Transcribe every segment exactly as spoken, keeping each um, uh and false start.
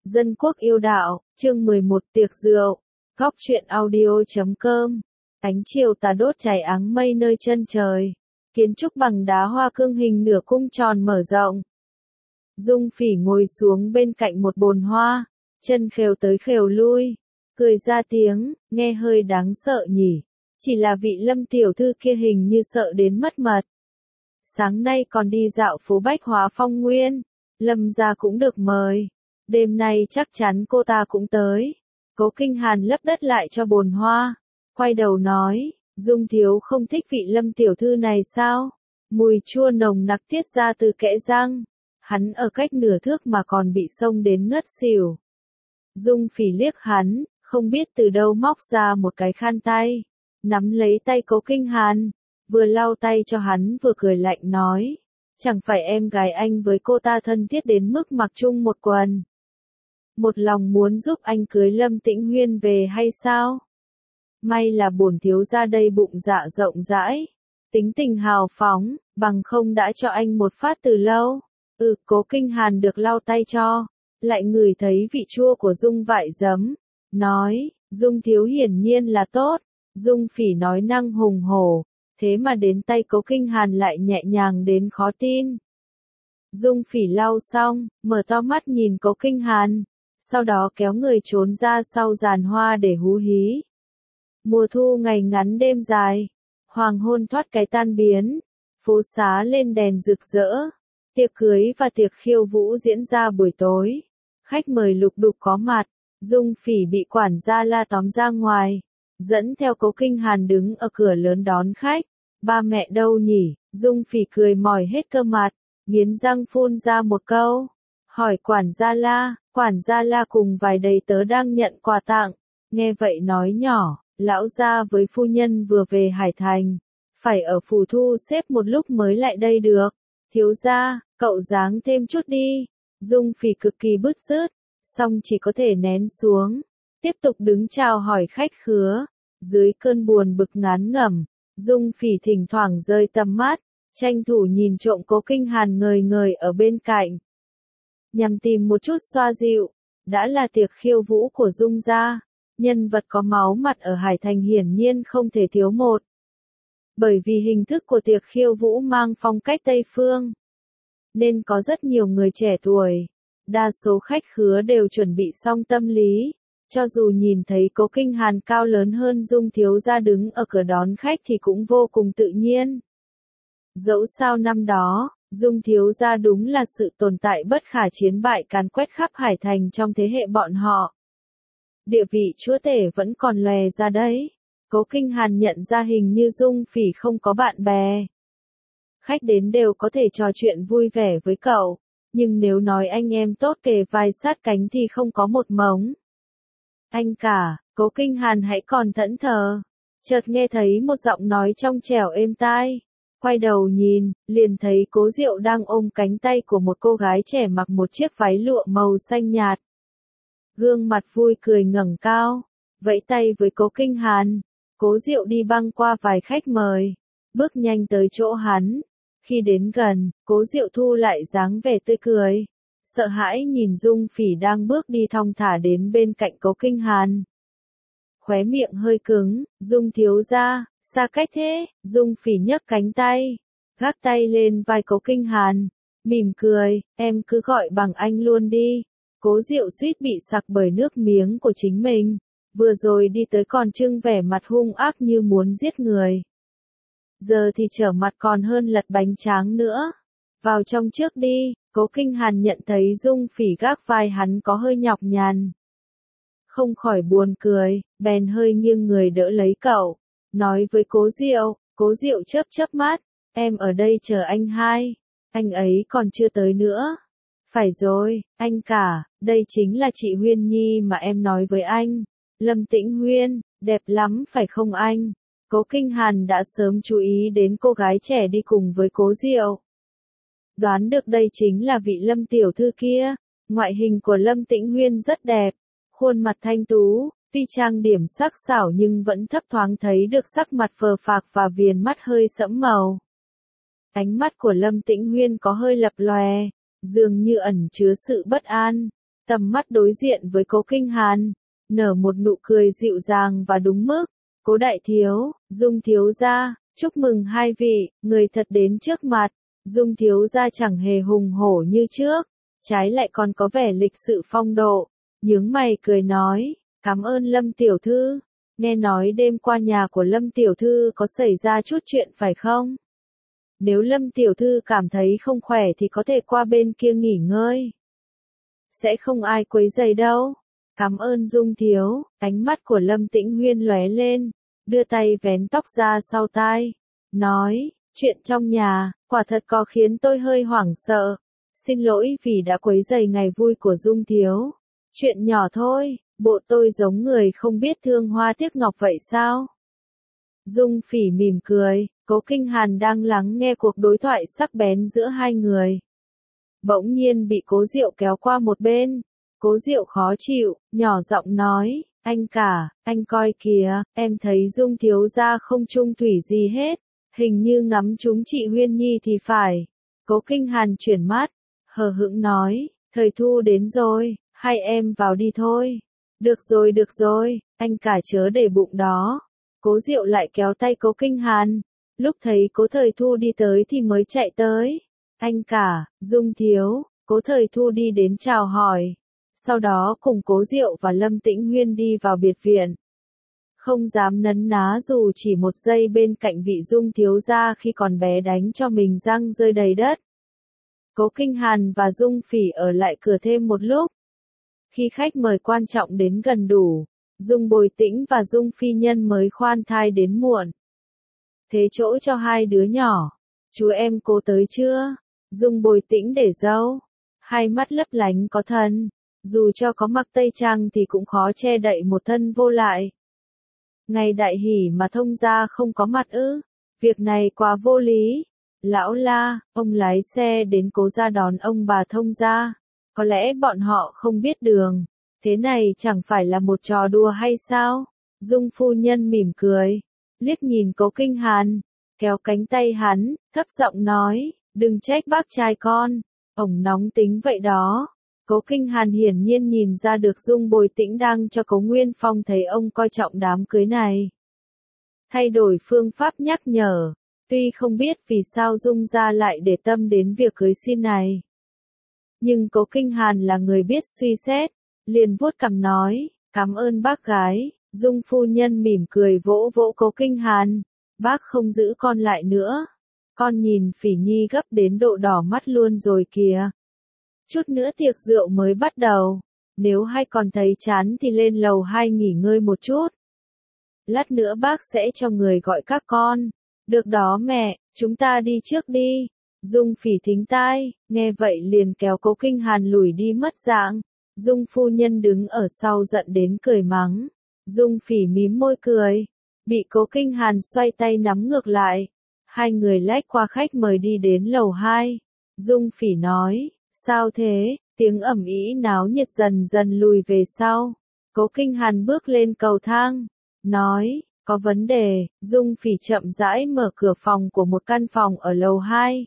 Dân quốc yêu đạo, chương mười một tiệc rượu, góc truyện audio chấm com. Ánh chiều tà đốt cháy áng mây nơi chân trời. Kiến trúc bằng đá hoa cương hình nửa cung tròn mở rộng. Dung Phỉ ngồi xuống bên cạnh một bồn hoa, chân khều tới khều lui, cười ra tiếng, nghe hơi đáng sợ nhỉ. Chỉ là vị Lâm tiểu thư kia hình như sợ đến mất mật. Sáng nay còn đi dạo phố Bách Hóa Phong Nguyên, Lâm gia cũng được mời. Đêm nay chắc chắn cô ta cũng tới. Cố Kinh Hàn lấp đất lại cho bồn hoa, quay đầu nói, Dung thiếu không thích vị Lâm tiểu thư này sao? Mùi chua nồng nặc tiết ra từ kẽ răng. Hắn ở cách nửa thước mà còn bị xông đến ngất xỉu. Dung Phỉ liếc hắn, không biết từ đâu móc ra một cái khăn tay, nắm lấy tay Cố Kinh Hàn, vừa lau tay cho hắn vừa cười lạnh nói, chẳng phải em gái anh với cô ta thân thiết đến mức mặc chung một quần. Một lòng muốn giúp anh cưới Lâm Tĩnh Huyên về hay sao? May là bổn thiếu gia đây bụng dạ rộng rãi, tính tình hào phóng, bằng không đã cho anh một phát từ lâu. Ừ, Cố Kinh Hàn được lau tay cho, lại ngửi thấy vị chua của Dung vại giấm, nói, Dung thiếu hiển nhiên là tốt. Dung Phỉ nói năng hùng hổ, thế mà đến tay Cố Kinh Hàn lại nhẹ nhàng đến khó tin. Dung Phỉ lau xong, mở to mắt nhìn Cố Kinh Hàn, sau đó kéo người trốn ra sau giàn hoa để hú hí. Mùa thu ngày ngắn đêm dài, hoàng hôn thoát cái tan biến, phố xá lên đèn rực rỡ, tiệc cưới và tiệc khiêu vũ diễn ra buổi tối. Khách mời lục đục có mặt, Dung Phỉ bị quản gia la tóm ra ngoài, dẫn theo Cố Kinh Hàn đứng ở cửa lớn đón khách. Ba mẹ đâu nhỉ? Dung Phỉ cười mỏi hết cơ mặt, nghiến răng phun ra một câu, hỏi quản gia la. Quản gia la cùng vài đầy tớ đang nhận quà tặng, nghe vậy nói nhỏ, lão gia với phu nhân vừa về Hải Thành, phải ở phủ thu xếp một lúc mới lại đây được. Thiếu gia, cậu dáng thêm chút đi. Dung Phỉ cực kỳ bứt rứt, song chỉ có thể nén xuống, tiếp tục đứng chào hỏi khách khứa. Dưới cơn buồn bực ngán ngẩm, Dung Phỉ thỉnh thoảng rơi tầm mắt, tranh thủ nhìn trộm Cố Kinh Hàn ngời ngời ở bên cạnh, nhằm tìm một chút xoa dịu. Đã là tiệc khiêu vũ của Dung gia, nhân vật có máu mặt ở Hải Thành hiển nhiên không thể thiếu một. Bởi vì hình thức của tiệc khiêu vũ mang phong cách Tây phương, nên có rất nhiều người trẻ tuổi. Đa số khách khứa đều chuẩn bị xong tâm lý, cho dù nhìn thấy Cố Kinh Hàn cao lớn hơn Dung thiếu gia đứng ở cửa đón khách thì cũng vô cùng tự nhiên. Dẫu sao năm đó, Dung thiếu gia đúng là sự tồn tại bất khả chiến bại càn quét khắp Hải Thành trong thế hệ bọn họ. Địa vị chúa tể vẫn còn lòe ra đấy. Cố Kinh Hàn nhận ra hình như Dung Phỉ không có bạn bè. Khách đến đều có thể trò chuyện vui vẻ với cậu, nhưng nếu nói anh em tốt kề vai sát cánh thì không có một mống. Anh cả, Cố Kinh Hàn hãy còn thẫn thờ. Chợt nghe thấy một giọng nói trong trẻo êm tai. Quay đầu nhìn, liền thấy Cố Diệu đang ôm cánh tay của một cô gái trẻ mặc một chiếc váy lụa màu xanh nhạt. Gương mặt vui cười ngẩng cao, vẫy tay với Cố Kinh Hàn. Cố Diệu đi băng qua vài khách mời, bước nhanh tới chỗ hắn. Khi đến gần, Cố Diệu thu lại dáng vẻ tươi cười, sợ hãi nhìn Dung Phỉ đang bước đi thong thả đến bên cạnh Cố Kinh Hàn. Khóe miệng hơi cứng, Dung thiếu gia, xa cách thế. Dung Phỉ nhấc cánh tay, gác tay lên vai Cố Kinh Hàn, mỉm cười, em cứ gọi bằng anh luôn đi. Cố Diệu suýt bị sặc bởi nước miếng của chính mình, vừa rồi đi tới còn trưng vẻ mặt hung ác như muốn giết người. Giờ thì trở mặt còn hơn lật bánh tráng nữa. Vào trong trước đi. Cố Kinh Hàn nhận thấy Dung Phỉ gác vai hắn có hơi nhọc nhằn, không khỏi buồn cười, bèn hơi nghiêng người đỡ lấy cậu, nói với Cố Diệu. Cố Diệu chớp chớp mắt, em ở đây chờ anh hai, anh ấy còn chưa tới nữa. Phải rồi, anh cả, đây chính là chị Huyên Nhi mà em nói với anh. Lâm Tĩnh Huyên, đẹp lắm phải không anh? Cố Kinh Hàn đã sớm chú ý đến cô gái trẻ đi cùng với Cố Diệu. Đoán được đây chính là vị Lâm tiểu thư kia. Ngoại hình của Lâm Tĩnh Huyên rất đẹp, khuôn mặt thanh tú, tuy trang điểm sắc sảo nhưng vẫn thấp thoáng thấy được sắc mặt phờ phạc và viền mắt hơi sẫm màu. Ánh mắt của Lâm Tĩnh Huyên có hơi lập lòe, dường như ẩn chứa sự bất an. tầm mắt đối diện với Cố Kinh Hàn, nở một nụ cười dịu dàng và đúng mức. Cố đại thiếu, Dung thiếu gia, chúc mừng hai vị, người thật đến trước mặt. Dung thiếu gia chẳng hề hùng hổ như trước, trái lại còn có vẻ lịch sự phong độ, nhướng mày cười nói, cảm ơn Lâm tiểu thư, nghe nói đêm qua nhà của Lâm tiểu thư có xảy ra chút chuyện phải không? Nếu Lâm tiểu thư cảm thấy không khỏe thì có thể qua bên kia nghỉ ngơi. Sẽ không ai quấy rầy đâu. Cảm ơn Dung thiếu, ánh mắt của Lâm Tĩnh Huyên lóe lên, đưa tay vén tóc ra sau tai, nói, chuyện trong nhà, quả thật có khiến tôi hơi hoảng sợ. Xin lỗi vì đã quấy rầy ngày vui của Dung thiếu. Chuyện nhỏ thôi, bộ tôi giống người không biết thương hoa tiếc ngọc vậy sao? Dung Phỉ mỉm cười, Cố Kinh Hàn đang lắng nghe cuộc đối thoại sắc bén giữa hai người. Bỗng nhiên bị Cố Diệu kéo qua một bên. Cố Diệu khó chịu, nhỏ giọng nói, anh cả, anh coi kìa, em thấy Dung thiếu gia không chung thủy gì hết, hình như ngắm trúng chị Huyên Nhi thì phải. Cố Kinh Hàn chuyển mắt, hờ hững nói, thời thu đến rồi, hai em vào đi thôi. Được rồi được rồi, anh cả chớ để bụng đó. Cố Diệu lại kéo tay Cố Kinh Hàn, lúc thấy Cố Thời Thu đi tới thì mới chạy tới. Anh cả, Dung thiếu, Cố Thời Thu đi đến chào hỏi. Sau đó cùng Cố Diệu và Lâm Tĩnh Huyên đi vào biệt viện. Không dám nấn ná dù chỉ một giây bên cạnh vị Dung thiếu gia khi còn bé đánh cho mình răng rơi đầy đất. Cố Kinh Hàn và Dung Phỉ ở lại cửa thêm một lúc. Khi khách mời quan trọng đến gần đủ, Dung Bồi Tĩnh và Dung Phi Nhân mới khoan thai đến muộn. Thế chỗ cho hai đứa nhỏ. Chú em Cố tới chưa? Dung Bồi Tĩnh để dâu. Hai mắt lấp lánh có thần. Dù cho có mặc tây trang thì cũng khó che đậy một thân vô lại. Ngày đại hỷ mà thông gia không có mặt ư? Việc này quá vô lý. Lão La, ông lái xe đến Cố gia đón ông bà thông gia. Có lẽ bọn họ không biết đường. Thế này chẳng phải là một trò đùa hay sao? Dung phu nhân mỉm cười, liếc nhìn Cố Kinh Hàn, kéo cánh tay hắn, thấp giọng nói, đừng trách bác trai con, ổng nóng tính vậy đó. Cố Kinh Hàn hiển nhiên nhìn ra được Dung Bồi Tĩnh đang cho Cố Nguyên Phong thấy ông coi trọng đám cưới này. Thay đổi phương pháp nhắc nhở, tuy không biết vì sao Dung gia lại để tâm đến việc cưới xin này. Nhưng Cố Kinh Hàn là người biết suy xét, liền vuốt cằm nói, cảm ơn bác gái. Dung phu nhân mỉm cười vỗ vỗ Cố Kinh Hàn, bác không giữ con lại nữa. Con nhìn Phỉ Nhi gấp đến độ đỏ mắt luôn rồi kìa. Chút nữa tiệc rượu mới bắt đầu, nếu hai còn thấy chán thì lên lầu hai nghỉ ngơi một chút. Lát nữa bác sẽ cho người gọi các con. Được đó mẹ, chúng ta đi trước đi. Dung Phỉ thính tai, nghe vậy liền kéo Cố Kinh Hàn lùi đi mất dạng. Dung phu nhân đứng ở sau giận đến cười mắng. Dung Phỉ mím môi cười, bị Cố Kinh Hàn xoay tay nắm ngược lại. Hai người lách qua khách mời đi đến lầu hai. Dung Phỉ nói, sao thế? Tiếng ầm ĩ náo nhiệt dần dần lùi về sau. Cố Kinh Hàn bước lên cầu thang, nói, có vấn đề. Dung Phỉ chậm rãi mở cửa phòng của một căn phòng ở lầu hai.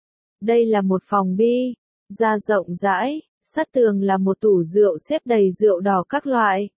Đây là một phòng bi, ra rộng rãi, sát tường là một tủ rượu xếp đầy rượu đỏ các loại.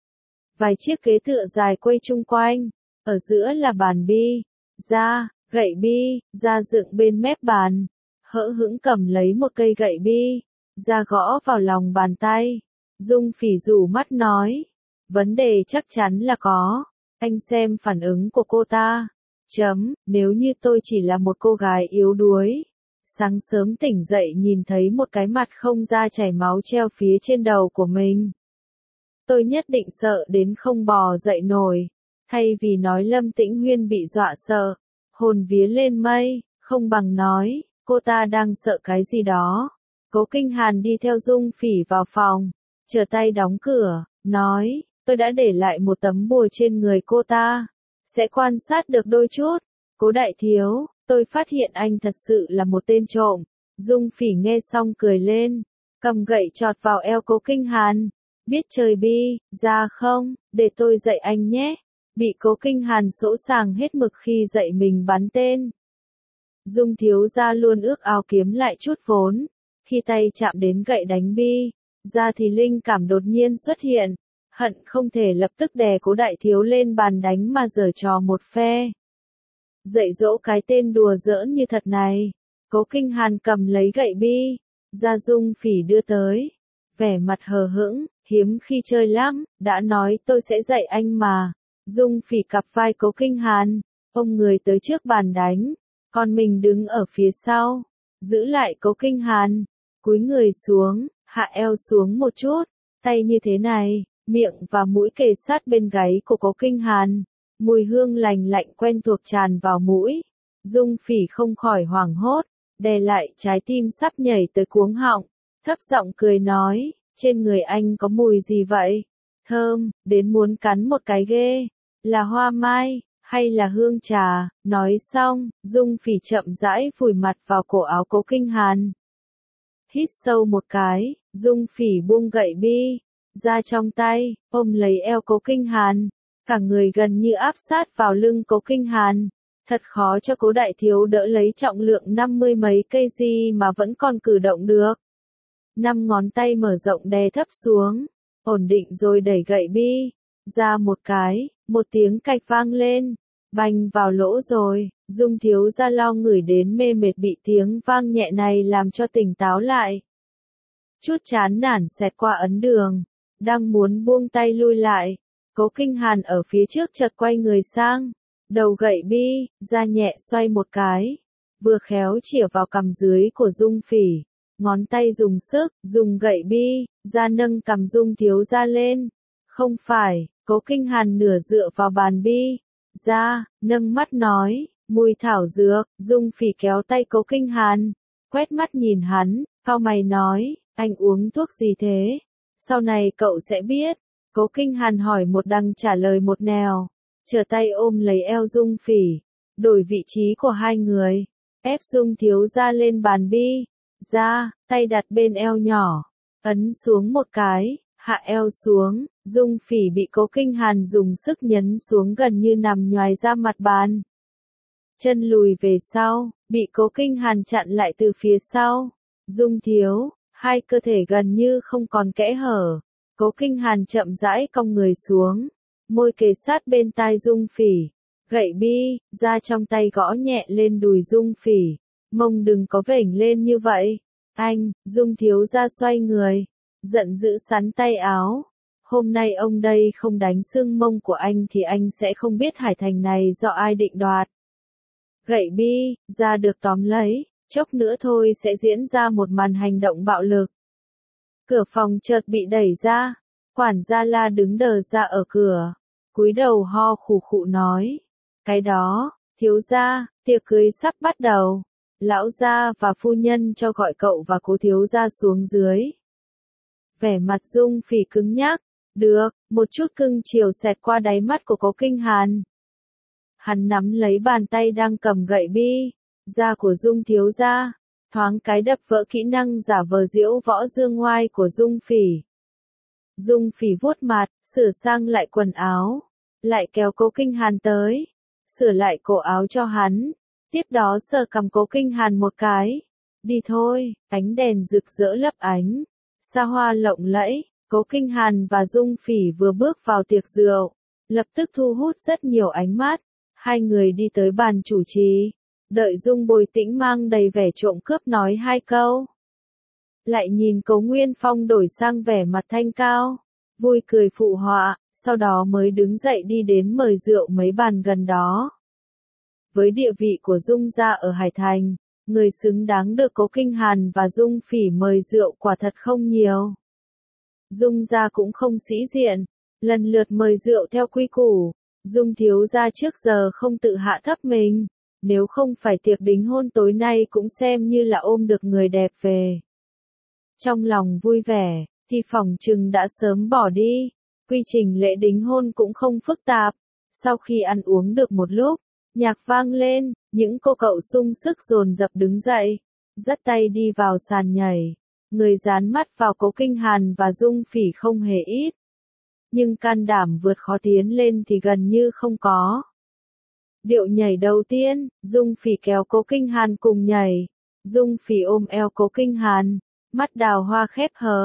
Vài chiếc ghế tựa dài quay chung quanh, ở giữa là bàn bi, da, gậy bi, da dựng bên mép bàn. Hỡ hững cầm lấy một cây gậy bi, da gõ vào lòng bàn tay. Dung Phỉ rủ mắt nói, vấn đề chắc chắn là có, anh xem phản ứng của cô ta. Chấm, nếu như tôi chỉ là một cô gái yếu đuối, sáng sớm tỉnh dậy nhìn thấy một cái mặt không da chảy máu treo phía trên đầu của mình, tôi nhất định sợ đến không bò dậy nổi. Thay vì nói Lâm Tĩnh Huyên bị dọa sợ, hồn vía lên mây, không bằng nói, cô ta đang sợ cái gì đó. Cố Kinh Hàn đi theo Dung Phỉ vào phòng, trở tay đóng cửa, nói, tôi đã để lại một tấm bùa trên người cô ta, sẽ quan sát được đôi chút. Cố đại thiếu, tôi phát hiện anh thật sự là một tên trộm. Dung Phỉ nghe xong cười lên, cầm gậy chọt vào eo Cố Kinh Hàn. Biết chơi bi, ra không, để tôi dạy anh nhé. Bị Cố Kinh Hàn sỗ sàng hết mực khi dạy mình bắn tên. Dung thiếu gia luôn ước ao kiếm lại chút vốn, khi tay chạm đến gậy đánh bi, ra thì linh cảm đột nhiên xuất hiện, hận không thể lập tức đè Cố Đại Thiếu lên bàn đánh mà giở trò một phe. Dạy dỗ cái tên đùa giỡn như thật này. Cố Kinh Hàn cầm lấy gậy bi, ra Dung Phỉ đưa tới, vẻ mặt hờ hững, hiếm khi chơi lắm, đã nói tôi sẽ dạy anh mà. Dung Phỉ cặp vai Cố Kinh Hàn, ôm người tới trước bàn đánh, còn mình đứng ở phía sau, giữ lại Cố Kinh Hàn, cúi người xuống, hạ eo xuống một chút, tay như thế này, miệng và mũi kề sát bên gáy của Cố Kinh Hàn, mùi hương lành lạnh quen thuộc tràn vào mũi. Dung Phỉ không khỏi hoảng hốt, đè lại trái tim sắp nhảy tới cuống họng, thấp giọng cười nói, trên người anh có mùi gì vậy? Thơm, đến muốn cắn một cái ghê, là hoa mai, hay là hương trà? Nói xong, Dung Phỉ chậm rãi vùi mặt vào cổ áo Cố Kinh Hàn. Hít sâu một cái, Dung Phỉ buông gậy bi ra trong tay, ôm lấy eo Cố Kinh Hàn, cả người gần như áp sát vào lưng Cố Kinh Hàn. Thật khó cho Cố Đại Thiếu đỡ lấy trọng lượng năm mươi mấy cây gì mà vẫn còn cử động được. Năm ngón tay mở rộng đè thấp xuống, ổn định rồi đẩy gậy bi ra một cái, một tiếng cạch vang lên, bành vào lỗ rồi. Dung Thiếu gia lo ngửi đến mê mệt bị tiếng vang nhẹ này làm cho tỉnh táo lại. Chút chán nản xẹt qua ấn đường, đang muốn buông tay lui lại, Cố Kinh Hàn ở phía trước chợt quay người sang, đầu gậy bi ra nhẹ xoay một cái, vừa khéo chĩa vào cằm dưới của Dung Phỉ, ngón tay dùng sức, dùng gậy bi ra nâng cằm Dung Thiếu gia lên. Không phải, Cố Kinh Hàn nửa dựa vào bàn bi ra, nâng mắt nói, mùi thảo dược. Dung Phỉ kéo tay Cố Kinh Hàn, quét mắt nhìn hắn, cau mày nói, anh uống thuốc gì thế? Sau này cậu sẽ biết. Cố Kinh Hàn hỏi một đằng trả lời một nẻo, trở tay ôm lấy eo Dung Phỉ, đổi vị trí của hai người, ép Dung Thiếu gia lên bàn bi ra, tay đặt bên eo nhỏ, ấn xuống một cái, hạ eo xuống. Dung Phỉ bị Cố Kinh Hàn dùng sức nhấn xuống gần như nằm nhoài ra mặt bàn. Chân lùi về sau, bị Cố Kinh Hàn chặn lại từ phía sau. Dung Thiếu, hai cơ thể gần như không còn kẽ hở. Cố Kinh Hàn chậm rãi cong người xuống, môi kề sát bên tai Dung Phỉ, gậy bi ra trong tay gõ nhẹ lên đùi Dung Phỉ, mông đừng có vểnh lên như vậy. Anh, Dung Thiếu gia xoay người, giận dữ sắn tay áo. Hôm nay ông đây không đánh xương mông của anh thì anh sẽ không biết Hải Thành này do ai định đoạt. Gậy bi ra được tóm lấy, chốc nữa thôi sẽ diễn ra một màn hành động bạo lực. Cửa phòng chợt bị đẩy ra, quản gia La đứng đờ ra ở cửa, cúi đầu ho khủ khụ nói, cái đó, thiếu gia, tiệc cưới sắp bắt đầu, lão gia và phu nhân cho gọi cậu và Cố thiếu gia xuống dưới. Vẻ mặt Dung Phỉ cứng nhắc, được, một chút cưng chiều xẹt qua đáy mắt của Cố Kinh Hàn. Hắn nắm lấy bàn tay đang cầm gậy bi da của Dung thiếu gia, thoáng cái đập vỡ kỹ năng giả vờ diễu võ dương ngoai của Dung Phỉ. Dung Phỉ vuốt mặt, sửa sang lại quần áo, lại kéo Cố Kinh Hàn tới, sửa lại cổ áo cho hắn, tiếp đó sờ cằm Cố Kinh Hàn một cái. Đi thôi, ánh đèn rực rỡ lấp ánh, xa hoa lộng lẫy. Cố Kinh Hàn và Dung Phỉ vừa bước vào tiệc rượu, lập tức thu hút rất nhiều ánh mắt. Hai người đi tới bàn chủ trì, đợi Dung Bồi Tĩnh mang đầy vẻ trộm cướp nói hai câu. Lại nhìn Cố Nguyên Phong đổi sang vẻ mặt thanh cao, vui cười phụ họa, sau đó mới đứng dậy đi đến mời rượu mấy bàn gần đó. Với địa vị của Dung gia ở Hải Thành, người xứng đáng được Cố Kinh Hàn và Dung Phỉ mời rượu quả thật không nhiều. Dung gia cũng không sĩ diện, lần lượt mời rượu theo quy củ. Dung thiếu gia trước giờ không tự hạ thấp mình, nếu không phải tiệc đính hôn tối nay cũng xem như là ôm được người đẹp về. Trong lòng vui vẻ, thì phỏng chừng đã sớm bỏ đi. Quy trình lễ đính hôn cũng không phức tạp. Sau khi ăn uống được một lúc, nhạc vang lên, những cô cậu sung sức dồn dập đứng dậy, dắt tay đi vào sàn nhảy. Người dán mắt vào Cố Kinh Hàn và Dung Phỉ không hề ít. Nhưng can đảm vượt khó tiến lên thì gần như không có. Điệu nhảy đầu tiên, Dung Phỉ kéo Cố Kinh Hàn cùng nhảy. Dung Phỉ ôm eo Cố Kinh Hàn, mắt đào hoa khép hờ,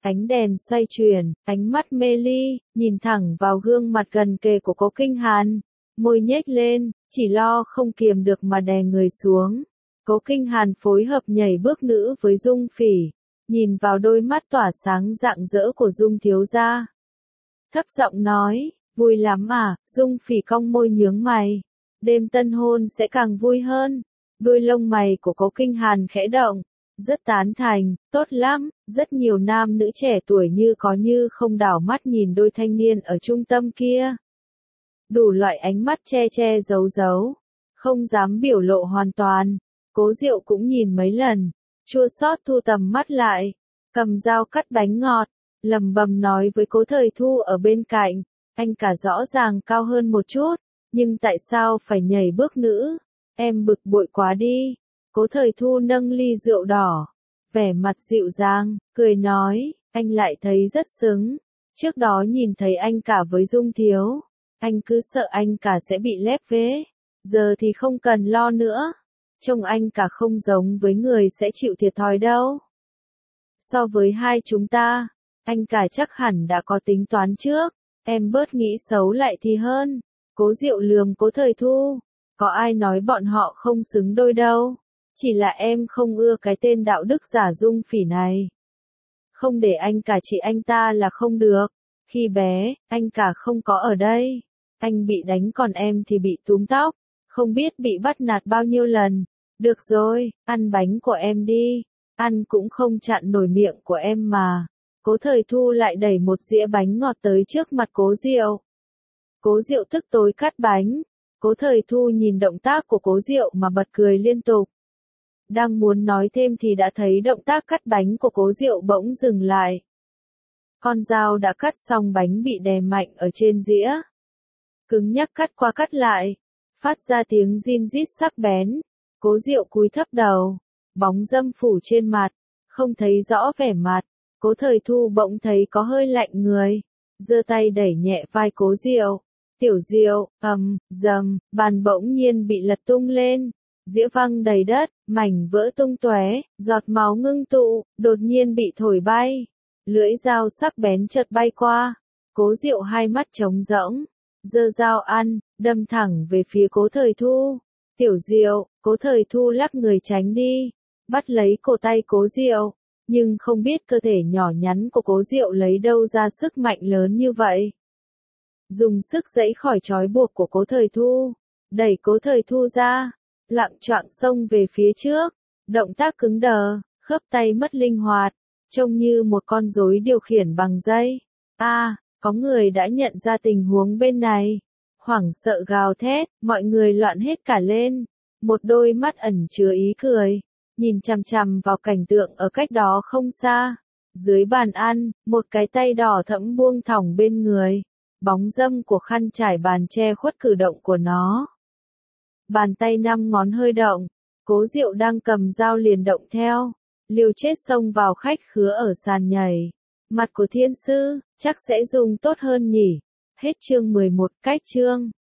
Ánh đèn xoay chuyển, ánh mắt mê ly, nhìn thẳng vào gương mặt gần kề của Cố Kinh Hàn, môi nhếch lên, chỉ lo không kiềm được mà đè người xuống. Cố Kinh Hàn phối hợp nhảy bước nữ với Dung Phỉ, nhìn vào đôi mắt tỏa sáng rạng rỡ của Dung thiếu gia. Thấp giọng nói, vui lắm à, Dung Phỉ cong môi nhướng mày. Đêm tân hôn sẽ càng vui hơn. Đuôi lông mày của Cố Kinh Hàn khẽ động, rất tán thành, tốt lắm, rất nhiều nam nữ trẻ tuổi như có như không đảo mắt nhìn đôi thanh niên ở trung tâm kia. Đủ loại ánh mắt che che giấu giấu, không dám biểu lộ hoàn toàn. Cố Diệu cũng nhìn mấy lần, chua xót thu tầm mắt lại, cầm dao cắt bánh ngọt, lẩm bẩm nói với Cố Thời Thu ở bên cạnh, anh cả rõ ràng cao hơn một chút, nhưng tại sao phải nhảy bước nữ, em bực bội quá đi. Cố Thời Thu nâng ly rượu đỏ, vẻ mặt dịu dàng, cười nói, anh lại thấy rất xứng, trước đó nhìn thấy anh cả với Dung thiếu, anh cứ sợ anh cả sẽ bị lép vế, giờ thì không cần lo nữa. Trông anh cả không giống với người sẽ chịu thiệt thòi đâu. So với hai chúng ta, anh cả chắc hẳn đã có tính toán trước, em bớt nghĩ xấu lại thì hơn. Cố Diệu lườm Cố Thời Thu, có ai nói bọn họ không xứng đôi đâu, chỉ là em không ưa cái tên đạo đức giả Dung Phỉ này. Không để anh cả chị anh ta là không được, khi bé, anh cả không có ở đây, anh bị đánh còn em thì bị túm tóc, không biết bị bắt nạt bao nhiêu lần. Được rồi, ăn bánh của em đi, ăn cũng không chặn nổi miệng của em mà. Cố Thời Thu lại đẩy một dĩa bánh ngọt tới trước mặt Cố Diệu. Cố Diệu tức tối cắt bánh, Cố Thời Thu nhìn động tác của Cố Diệu mà bật cười liên tục. Đang muốn nói thêm thì đã thấy động tác cắt bánh của Cố Diệu bỗng dừng lại. Con dao đã cắt xong bánh bị đè mạnh ở trên dĩa. Cứng nhắc cắt qua cắt lại, phát ra tiếng rin rít sắc bén. Cố Diệu cúi thấp đầu, bóng râm phủ trên mặt, không thấy rõ vẻ mặt. Cố Thời Thu bỗng thấy có hơi lạnh người, giơ tay đẩy nhẹ vai Cố Diệu. Tiểu Diệu, ầm, dầm, bàn bỗng nhiên bị lật tung lên, dĩa văng đầy đất, mảnh vỡ tung tóe, giọt máu ngưng tụ, đột nhiên bị thổi bay. Lưỡi dao sắc bén chợt bay qua, Cố Diệu hai mắt trống rỗng, giơ dao ăn, đâm thẳng về phía Cố Thời Thu. Tiểu Diệu, Cố Thời Thu lắc người tránh đi, bắt lấy cổ tay Cố Diệu, nhưng không biết cơ thể nhỏ nhắn của Cố Diệu lấy đâu ra sức mạnh lớn như vậy. Dùng sức giãy khỏi trói buộc của Cố Thời Thu, đẩy Cố Thời Thu ra, loạng choạng xông về phía trước, động tác cứng đờ, khớp tay mất linh hoạt, trông như một con rối điều khiển bằng dây. A, à, có người đã nhận ra tình huống bên này. Hoảng sợ gào thét, mọi người loạn hết cả lên. Một đôi mắt ẩn chứa ý cười, nhìn chằm chằm vào cảnh tượng ở cách đó không xa. Dưới bàn ăn, một cái tay đỏ thẫm buông thõng bên người. Bóng râm của khăn trải bàn che khuất cử động của nó. Bàn tay năm ngón hơi động, Cố Diệu đang cầm dao liền động theo. Liều chết xông vào khách khứa ở sàn nhảy. Mặt của thiên sư, chắc sẽ dùng tốt hơn nhỉ. Hết chương mười một, cách chương.